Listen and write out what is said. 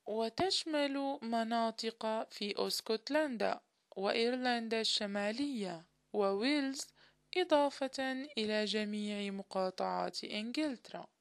وتشمل مناطق في اسكتلندا وإيرلندا الشمالية وويلز إضافة إلى جميع مقاطعات إنجلترا.